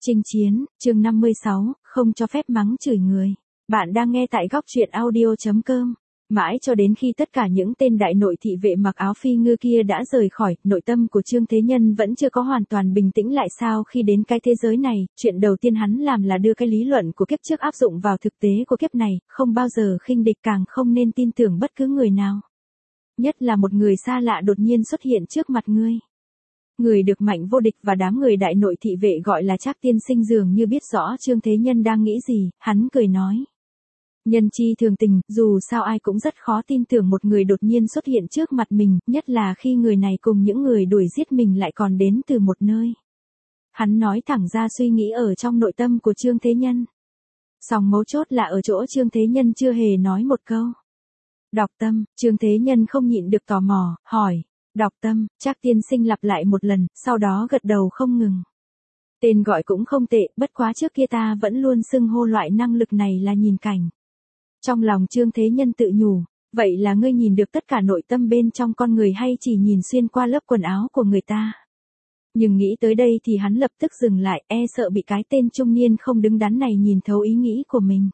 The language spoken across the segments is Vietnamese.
Chinh chiến, chương 56, không cho phép mắng chửi người. Bạn đang nghe tại góc truyện audio.com. Mãi cho đến khi tất cả những tên đại nội thị vệ mặc áo phi ngư kia đã rời khỏi, nội tâm của Trương Thế Nhân vẫn chưa có hoàn toàn bình tĩnh lại sao khi đến cái thế giới này, chuyện đầu tiên hắn làm là đưa cái lý luận của kiếp trước áp dụng vào thực tế của kiếp này, không bao giờ khinh địch càng không nên tin tưởng bất cứ người nào. Nhất là một người xa lạ đột nhiên xuất hiện trước mặt ngươi. Người được Mạnh Vô Địch và đám người đại nội thị vệ gọi là Trác tiên sinh dường như biết rõ Trương Thế Nhân đang nghĩ gì, hắn cười nói. Nhân chi thường tình, dù sao ai cũng rất khó tin tưởng một người đột nhiên xuất hiện trước mặt mình, nhất là khi người này cùng những người đuổi giết mình lại còn đến từ một nơi. Hắn nói thẳng ra suy nghĩ ở trong nội tâm của Trương Thế Nhân. Song mấu chốt là ở chỗ Trương Thế Nhân chưa hề nói một câu. Đọc tâm, Trương Thế Nhân không nhịn được tò mò, hỏi. Đọc tâm, Trác tiên sinh lặp lại một lần, sau đó gật đầu không ngừng. Tên gọi cũng không tệ, bất quá trước kia ta vẫn luôn xưng hô loại năng lực này là nhìn cảnh. Trong lòng Trương Thế Nhân tự nhủ, vậy là ngươi nhìn được tất cả nội tâm bên trong con người hay chỉ nhìn xuyên qua lớp quần áo của người ta? Nhưng nghĩ tới đây thì hắn lập tức dừng lại, sợ bị cái tên trung niên không đứng đắn này nhìn thấu ý nghĩ của mình.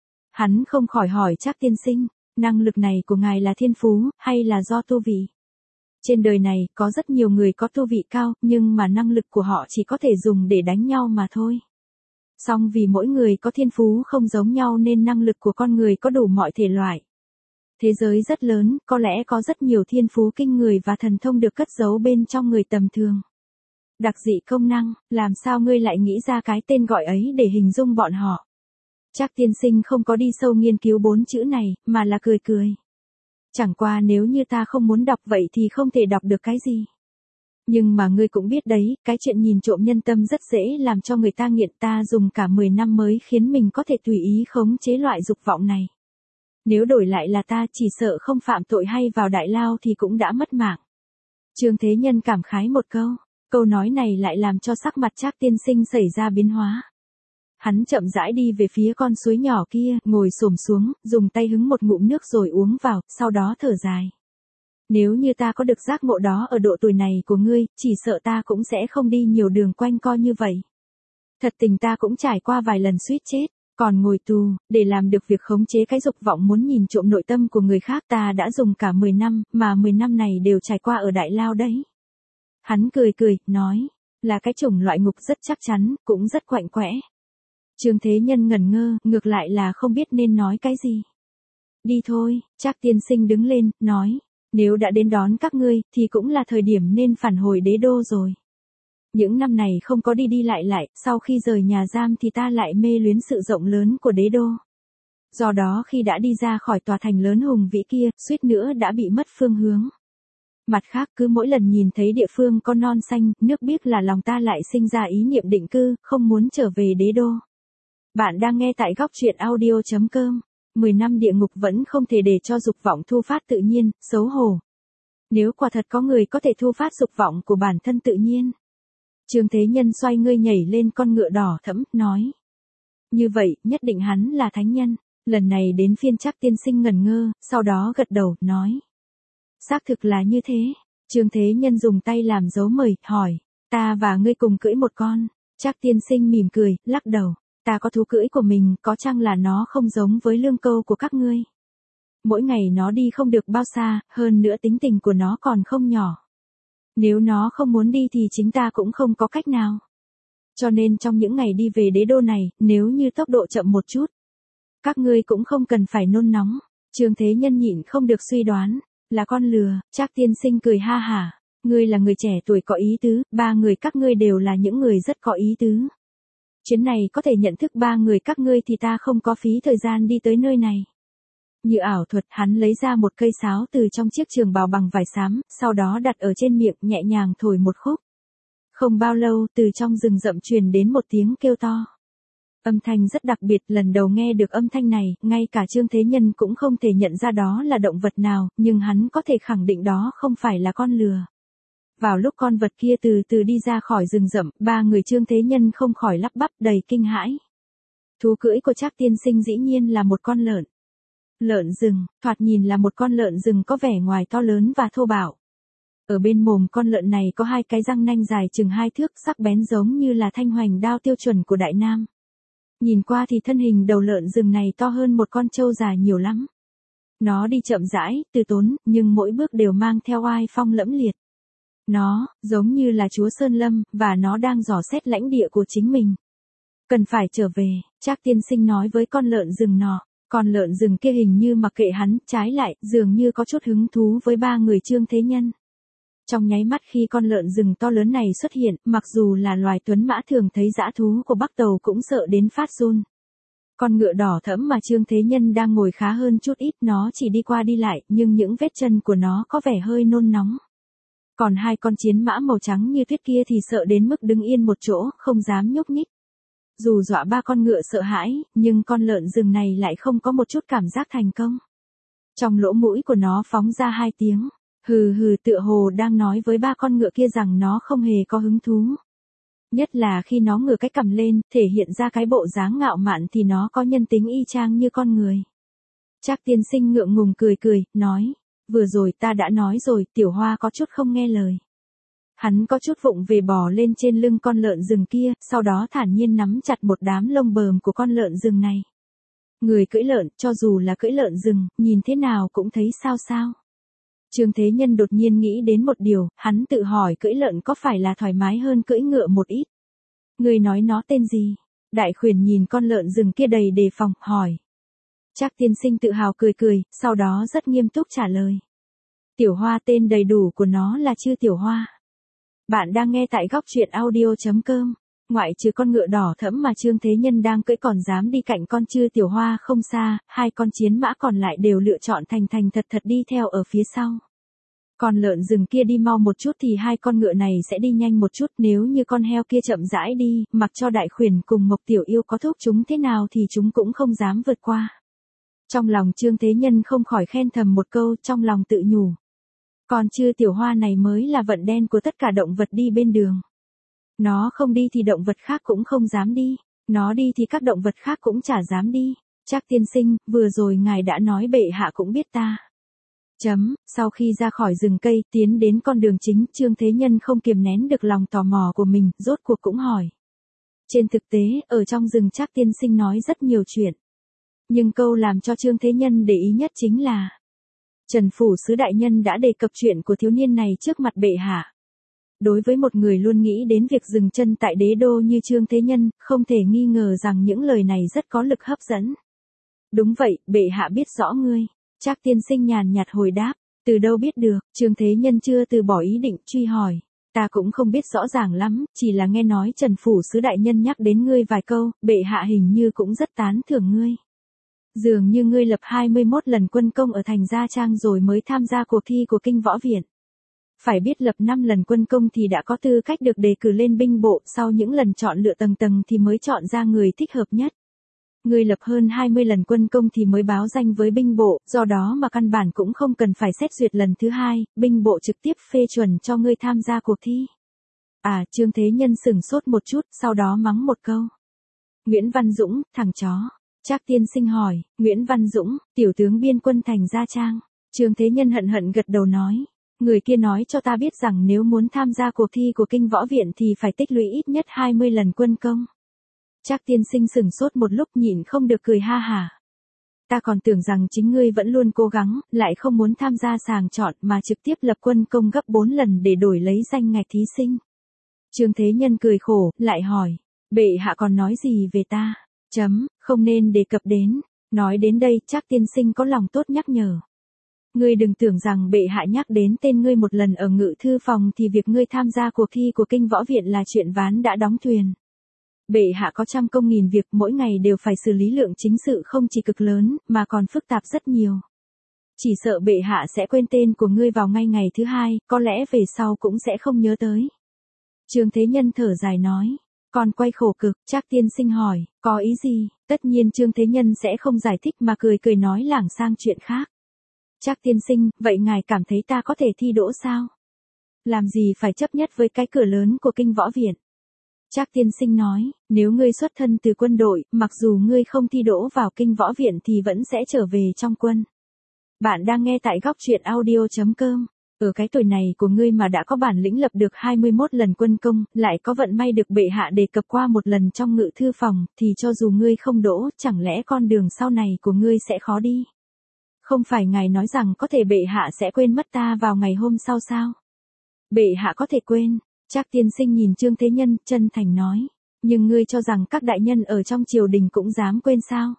Hắn không khỏi hỏi Trác tiên sinh, năng lực này của ngài là thiên phú, hay là do tu vị? Trên đời này, có rất nhiều người có tu vị cao, nhưng mà năng lực của họ chỉ có thể dùng để đánh nhau mà thôi. Song vì mỗi người có thiên phú không giống nhau nên năng lực của con người có đủ mọi thể loại. Thế giới rất lớn, có lẽ có rất nhiều thiên phú kinh người và thần thông được cất giấu bên trong người tầm thường. Đặc dị công năng, làm sao ngươi lại nghĩ ra cái tên gọi ấy để hình dung bọn họ? Trác tiên sinh không có đi sâu nghiên cứu 4 chữ này, mà là cười cười. Chẳng qua nếu như ta không muốn đọc vậy thì không thể đọc được cái gì. Nhưng mà ngươi cũng biết đấy, cái chuyện nhìn trộm nhân tâm rất dễ làm cho người ta nghiện, ta dùng cả 10 năm mới khiến mình có thể tùy ý khống chế loại dục vọng này. Nếu đổi lại là ta chỉ sợ không phạm tội hay vào đại lao thì cũng đã mất mạng. Trương Thế Nhân cảm khái một câu nói này lại làm cho sắc mặt Trác tiên sinh xảy ra biến hóa. Hắn chậm rãi đi về phía con suối nhỏ kia, ngồi xổm xuống, dùng tay hứng một ngụm nước rồi uống vào, sau đó thở dài. Nếu như ta có được giác ngộ đó ở độ tuổi này của ngươi, chỉ sợ ta cũng sẽ không đi nhiều đường quanh co như vậy. Thật tình ta cũng trải qua vài lần suýt chết, còn ngồi tù, để làm được việc khống chế cái dục vọng muốn nhìn trộm nội tâm của người khác ta đã dùng cả 10 năm, mà 10 năm này đều trải qua ở đại lao đấy. Hắn cười cười, nói, là cái chủng loại ngục rất chắc chắn, cũng rất quạnh quẽ. Trương Thế Nhân ngẩn ngơ, ngược lại là không biết nên nói cái gì. Đi thôi, Trác tiên sinh đứng lên, nói, nếu đã đến đón các ngươi, thì cũng là thời điểm nên phản hồi đế đô rồi. Những năm này không có đi lại, sau khi rời nhà giam thì ta lại mê luyến sự rộng lớn của đế đô. Do đó khi đã đi ra khỏi tòa thành lớn hùng vĩ kia, suýt nữa đã bị mất phương hướng. Mặt khác cứ mỗi lần nhìn thấy địa phương có non xanh, nước biếc là lòng ta lại sinh ra ý niệm định cư, không muốn trở về đế đô. Bạn đang nghe tại góc truyện audio.com. 10 năm địa ngục vẫn không thể để cho dục vọng thu phát tự nhiên, xấu hổ. Nếu quả thật có người có thể thu phát dục vọng của bản thân tự nhiên. Trương Thế Nhân xoay ngươi nhảy lên con ngựa đỏ thẫm, nói. Như vậy, nhất định hắn là thánh nhân. Lần này đến phiên Trác tiên sinh ngẩn ngơ, sau đó gật đầu, nói. Xác thực là như thế. Trương Thế Nhân dùng tay làm dấu mời, hỏi. Ta và ngươi cùng cưỡi một con. Trác tiên sinh mỉm cười, lắc đầu. Ta có thú cưỡi của mình, có chăng là nó không giống với lương câu của các ngươi. Mỗi ngày nó đi không được bao xa, hơn nữa tính tình của nó còn không nhỏ. Nếu nó không muốn đi thì chính ta cũng không có cách nào. Cho nên trong những ngày đi về đế đô này, nếu như tốc độ chậm một chút, các ngươi cũng không cần phải nôn nóng. Trương Thế Nhân nhịn không được suy đoán, là con lừa. Trác tiên sinh cười ha hả, ngươi là người trẻ tuổi có ý tứ, ba người các ngươi đều là những người rất có ý tứ. Chuyến này có thể nhận thức ba người các ngươi thì ta không có phí thời gian đi tới nơi này. Như ảo thuật, hắn lấy ra một cây sáo từ trong chiếc trường bào bằng vải xám, sau đó đặt ở trên miệng, nhẹ nhàng thổi một khúc. Không bao lâu, từ trong rừng rậm truyền đến một tiếng kêu to. Âm thanh rất đặc biệt, lần đầu nghe được âm thanh này, ngay cả Trương Thế Nhân cũng không thể nhận ra đó là động vật nào, nhưng hắn có thể khẳng định đó không phải là con lừa. Vào lúc con vật kia từ từ đi ra khỏi rừng rậm, ba người Trương Thế Nhân không khỏi lắp bắp đầy kinh hãi. Thú cưỡi của Trác tiên sinh dĩ nhiên là một con lợn. Lợn rừng, thoạt nhìn là một con lợn rừng có vẻ ngoài to lớn và thô bạo. Ở bên mồm con lợn này có hai cái răng nanh dài chừng 2 thước, sắc bén giống như là thanh hoành đao tiêu chuẩn của Đại Nam. Nhìn qua thì thân hình đầu lợn rừng này to hơn một con trâu già nhiều lắm. Nó đi chậm rãi, từ tốn, nhưng mỗi bước đều mang theo oai phong lẫm liệt. Nó, giống như là chúa Sơn Lâm, và nó đang dò xét lãnh địa của chính mình. Cần phải trở về, Trác tiên sinh nói với con lợn rừng nọ. Con lợn rừng kia hình như mặc kệ hắn, trái lại, dường như có chút hứng thú với ba người Trương Thế Nhân. Trong nháy mắt khi con lợn rừng to lớn này xuất hiện, mặc dù là loài tuấn mã thường thấy dã thú của Bắc Tàu cũng sợ đến phát run. Con ngựa đỏ thẫm mà Trương Thế Nhân đang ngồi khá hơn chút ít, nó chỉ đi qua đi lại, nhưng những vết chân của nó có vẻ hơi nôn nóng. Còn hai con chiến mã màu trắng như tuyết kia thì sợ đến mức đứng yên một chỗ, không dám nhúc nhích. Dù dọa ba con ngựa sợ hãi, nhưng con lợn rừng này lại không có một chút cảm giác thành công. Trong lỗ mũi của nó phóng ra 2 tiếng, hừ hừ, tựa hồ đang nói với ba con ngựa kia rằng nó không hề có hứng thú. Nhất là khi nó ngửa cái cằm lên, thể hiện ra cái bộ dáng ngạo mạn thì nó có nhân tính y chang như con người. Trác tiên sinh ngượng ngùng cười cười, nói, vừa rồi ta đã nói rồi, Tiểu Hoa có chút không nghe lời. Hắn có chút vụng về bò lên trên lưng con lợn rừng kia, sau đó thản nhiên nắm chặt một đám lông bờm của con lợn rừng này. Người cưỡi lợn, cho dù là cưỡi lợn rừng, nhìn thế nào cũng thấy sao sao. Trương Thế Nhân đột nhiên nghĩ đến một điều, hắn tự hỏi cưỡi lợn có phải là thoải mái hơn cưỡi ngựa một ít. Người nói nó tên gì? Đại Khuyển nhìn con lợn rừng kia đầy đề phòng, hỏi. Trác tiên sinh tự hào cười cười, sau đó rất nghiêm túc trả lời. Tiểu Hoa, tên đầy đủ của nó là Chư Tiểu Hoa. Bạn đang nghe tại góc truyện audio.com. Ngoại trừ con ngựa đỏ thẫm mà Trương Thế Nhân đang cưỡi còn dám đi cạnh con Chư Tiểu Hoa không xa, hai con chiến mã còn lại đều lựa chọn thành thật đi theo ở phía sau. Con lợn rừng kia đi mau một chút thì hai con ngựa này sẽ đi nhanh một chút, nếu như con heo kia chậm rãi đi, mặc cho Đại Khuyển cùng Mộc Tiểu Yêu có thúc chúng thế nào thì chúng cũng không dám vượt qua. Trong lòng Trương Thế Nhân không khỏi khen thầm một câu, trong lòng tự nhủ. Còn Chư Tiểu Hoa này mới là vận đen của tất cả động vật đi bên đường. Nó không đi thì động vật khác cũng không dám đi, nó đi thì các động vật khác cũng chả dám đi. Trác tiên sinh, vừa rồi ngài đã nói bệ hạ cũng biết ta. Sau khi ra khỏi rừng cây, tiến đến con đường chính, Trương Thế Nhân không kiềm nén được lòng tò mò của mình, rốt cuộc cũng hỏi. Trên thực tế, ở trong rừng Trác tiên sinh nói rất nhiều chuyện. Nhưng câu làm cho Trương Thế Nhân để ý nhất chính là Trần Phủ Sứ Đại Nhân đã đề cập chuyện của thiếu niên này trước mặt bệ hạ. Đối với một người luôn nghĩ đến việc dừng chân tại đế đô như Trương Thế Nhân, không thể nghi ngờ rằng những lời này rất có lực hấp dẫn. Đúng vậy, bệ hạ biết rõ ngươi. Trác tiên sinh nhàn nhạt hồi đáp, từ đâu biết được. Trương Thế Nhân chưa từ bỏ ý định truy hỏi. Ta cũng không biết rõ ràng lắm, chỉ là nghe nói Trần Phủ Sứ Đại Nhân nhắc đến ngươi vài câu, bệ hạ hình như cũng rất tán thưởng ngươi. Dường như ngươi lập 21 lần quân công ở thành Gia Trang rồi mới tham gia cuộc thi của Kinh Võ Viện. Phải biết lập 5 lần quân công thì đã có tư cách được đề cử lên binh bộ, sau những lần chọn lựa tầng thì mới chọn ra người thích hợp nhất. Ngươi lập hơn 20 lần quân công thì mới báo danh với binh bộ, do đó mà căn bản cũng không cần phải xét duyệt lần thứ 2, binh bộ trực tiếp phê chuẩn cho ngươi tham gia cuộc thi. À, Trương Thế Nhân sửng sốt một chút, sau đó mắng một câu. Nguyễn Văn Dũng, thằng chó. Trác tiên sinh hỏi, Nguyễn Văn Dũng, tiểu tướng biên quân thành Gia Trang. Trương Thế Nhân hận gật đầu nói. Người kia nói cho ta biết rằng nếu muốn tham gia cuộc thi của Kinh Võ Viện thì phải tích lũy ít nhất 20 lần quân công. Trác tiên sinh sửng sốt một lúc nhịn không được cười ha hả. Ta còn tưởng rằng chính ngươi vẫn luôn cố gắng, lại không muốn tham gia sàng chọn mà trực tiếp lập quân công gấp 4 lần để đổi lấy danh ngạch thí sinh. Trương Thế Nhân cười khổ, lại hỏi, bệ hạ còn nói gì về ta? Không nên đề cập đến. Nói đến đây, Trác tiên sinh có lòng tốt nhắc nhở. Ngươi đừng tưởng rằng bệ hạ nhắc đến tên ngươi một lần ở ngự thư phòng thì việc ngươi tham gia cuộc thi của Kinh Võ Viện là chuyện ván đã đóng thuyền. Bệ hạ có trăm công nghìn việc, mỗi ngày đều phải xử lý lượng chính sự không chỉ cực lớn, mà còn phức tạp rất nhiều. Chỉ sợ bệ hạ sẽ quên tên của ngươi vào ngay ngày thứ 2, có lẽ về sau cũng sẽ không nhớ tới. Trương Thế Nhân thở dài nói. Còn quay khổ cực, Trác tiên sinh hỏi, có ý gì? Tất nhiên Trương Thế Nhân sẽ không giải thích mà cười nói lảng sang chuyện khác. Trác tiên sinh, vậy ngài cảm thấy ta có thể thi đỗ sao? Làm gì phải chấp nhất với cái cửa lớn của Kinh Võ Viện? Trác tiên sinh nói, nếu ngươi xuất thân từ quân đội, mặc dù ngươi không thi đỗ vào Kinh Võ Viện thì vẫn sẽ trở về trong quân. Bạn đang nghe tại góc truyện audio.com. Ở cái tuổi này của ngươi mà đã có bản lĩnh lập được 21 lần quân công, lại có vận may được bệ hạ đề cập qua một lần trong ngự thư phòng, thì cho dù ngươi không đỗ, chẳng lẽ con đường sau này của ngươi sẽ khó đi? Không phải ngài nói rằng có thể bệ hạ sẽ quên mất ta vào ngày hôm sau sao? Bệ hạ có thể quên, Trác tiên sinh nhìn Trương Thế Nhân, chân thành nói. Nhưng ngươi cho rằng các đại nhân ở trong triều đình cũng dám quên sao?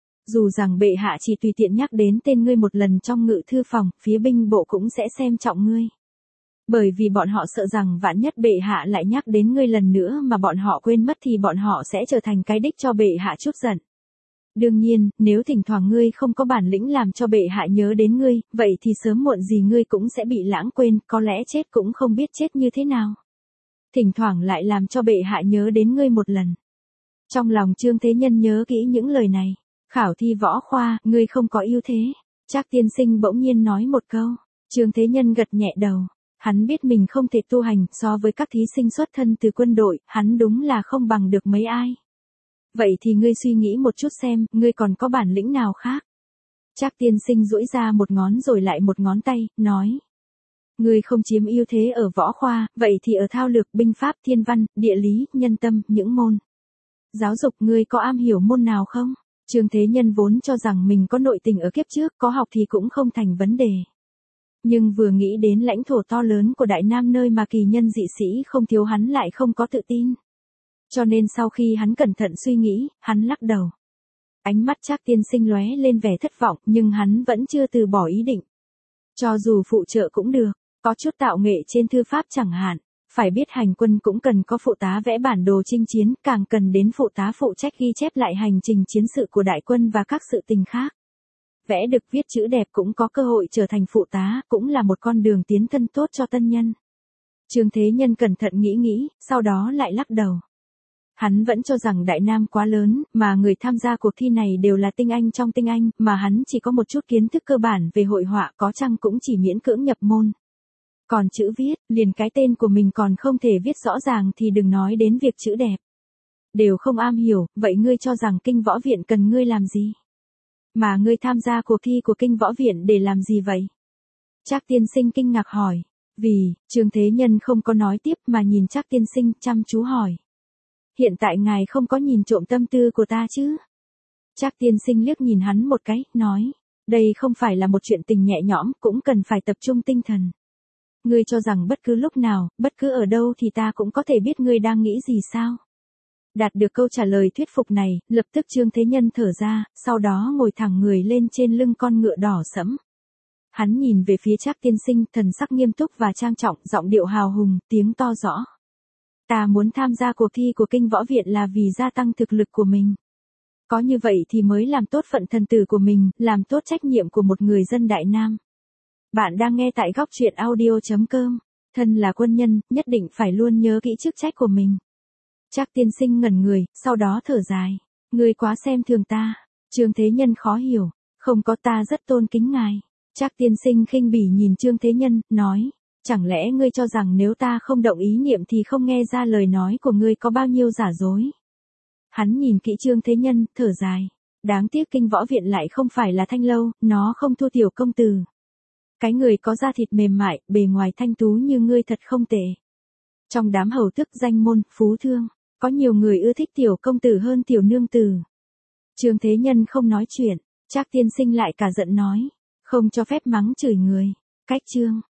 Dù rằng bệ hạ chỉ tùy tiện nhắc đến tên ngươi một lần trong ngự thư phòng, phía binh bộ cũng sẽ xem trọng ngươi. Bởi vì bọn họ sợ rằng vạn nhất bệ hạ lại nhắc đến ngươi lần nữa mà bọn họ quên mất thì bọn họ sẽ trở thành cái đích cho bệ hạ chút giận. Đương nhiên, nếu thỉnh thoảng ngươi không có bản lĩnh làm cho bệ hạ nhớ đến ngươi, vậy thì sớm muộn gì ngươi cũng sẽ bị lãng quên, có lẽ chết cũng không biết chết như thế nào. Thỉnh thoảng lại làm cho bệ hạ nhớ đến ngươi một lần. Trong lòng Trương Thế Nhân nhớ kỹ những lời này. Khảo thi võ khoa, ngươi không có ưu thế. Trác tiên sinh bỗng nhiên nói một câu. Trương Thế Nhân gật nhẹ đầu. Hắn biết mình không thể tu hành, so với các thí sinh xuất thân từ quân đội, hắn đúng là không bằng được mấy ai. Vậy thì ngươi suy nghĩ một chút xem, ngươi còn có bản lĩnh nào khác? Trác tiên sinh duỗi ra một ngón rồi lại một ngón tay, nói. Ngươi không chiếm ưu thế ở võ khoa, vậy thì ở thao lược, binh pháp, thiên văn, địa lý, nhân tâm, những môn giáo dục ngươi có am hiểu môn nào không? Trương Thế Nhân vốn cho rằng mình có nội tình ở kiếp trước, có học thì cũng không thành vấn đề. Nhưng vừa nghĩ đến lãnh thổ to lớn của Đại Nam nơi mà kỳ nhân dị sĩ không thiếu, hắn lại không có tự tin. Cho nên sau khi hắn cẩn thận suy nghĩ, hắn lắc đầu. Ánh mắt Trác tiên sinh lóe lên vẻ thất vọng, nhưng hắn vẫn chưa từ bỏ ý định. Cho dù phụ trợ cũng được, có chút tạo nghệ trên thư pháp chẳng hạn. Phải biết hành quân cũng cần có phụ tá vẽ bản đồ chinh chiến, càng cần đến phụ tá phụ trách ghi chép lại hành trình chiến sự của đại quân và các sự tình khác. Vẽ được viết chữ đẹp cũng có cơ hội trở thành phụ tá, cũng là một con đường tiến thân tốt cho tân nhân. Trương Thế Nhân cẩn thận nghĩ, sau đó lại lắc đầu. Hắn vẫn cho rằng Đại Nam quá lớn, mà người tham gia cuộc thi này đều là tinh anh trong tinh anh, mà hắn chỉ có một chút kiến thức cơ bản về hội họa, có chăng cũng chỉ miễn cưỡng nhập môn. Còn chữ viết, liền cái tên của mình còn không thể viết rõ ràng thì đừng nói đến việc chữ đẹp. Đều không am hiểu, vậy ngươi cho rằng kinh võ viện cần ngươi làm gì? Mà ngươi tham gia cuộc thi của kinh võ viện để làm gì vậy? Trác tiên sinh kinh ngạc hỏi. Vì, Trương Thế Nhân không có nói tiếp mà nhìn Trác tiên sinh chăm chú hỏi. Hiện tại ngài không có nhìn trộm tâm tư của ta chứ? Trác tiên sinh liếc nhìn hắn một cái, nói. Đây không phải là một chuyện tình nhẹ nhõm, cũng cần phải tập trung tinh thần. Ngươi cho rằng bất cứ lúc nào, bất cứ ở đâu thì ta cũng có thể biết ngươi đang nghĩ gì sao? Đạt được câu trả lời thuyết phục này, lập tức Trương Thế Nhân thở ra, sau đó ngồi thẳng người lên trên lưng con ngựa đỏ sẫm. Hắn nhìn về phía Trác tiên sinh, thần sắc nghiêm túc và trang trọng, giọng điệu hào hùng, tiếng to rõ. Ta muốn tham gia cuộc thi của kinh võ viện là vì gia tăng thực lực của mình. Có như vậy thì mới làm tốt phận thần tử của mình, làm tốt trách nhiệm của một người dân Đại Nam. Bạn đang nghe tại góc truyện audio.com. Thân là quân nhân, nhất định phải luôn nhớ kỹ chức trách của mình. Trác tiên sinh ngẩn người, sau đó thở dài. Ngươi quá xem thường ta. Trương Thế Nhân khó hiểu. Không có, ta rất tôn kính ngài. Trác tiên sinh khinh bỉ nhìn Trương Thế Nhân, nói. Chẳng lẽ ngươi cho rằng nếu ta không động ý niệm thì không nghe ra lời nói của ngươi có bao nhiêu giả dối? Hắn nhìn kỹ Trương Thế Nhân, thở dài. Đáng tiếc kinh võ viện lại không phải là thanh lâu, nó không thu tiểu công tử. Cái người có da thịt mềm mại, bề ngoài thanh tú như ngươi thật không tệ. Trong đám hầu tước danh môn, phú thương, có nhiều người ưa thích tiểu công tử hơn tiểu nương tử. Trương Thế Nhân không nói chuyện, Trác tiên sinh lại cả giận nói. Không cho phép mắng chửi người. Cách chương.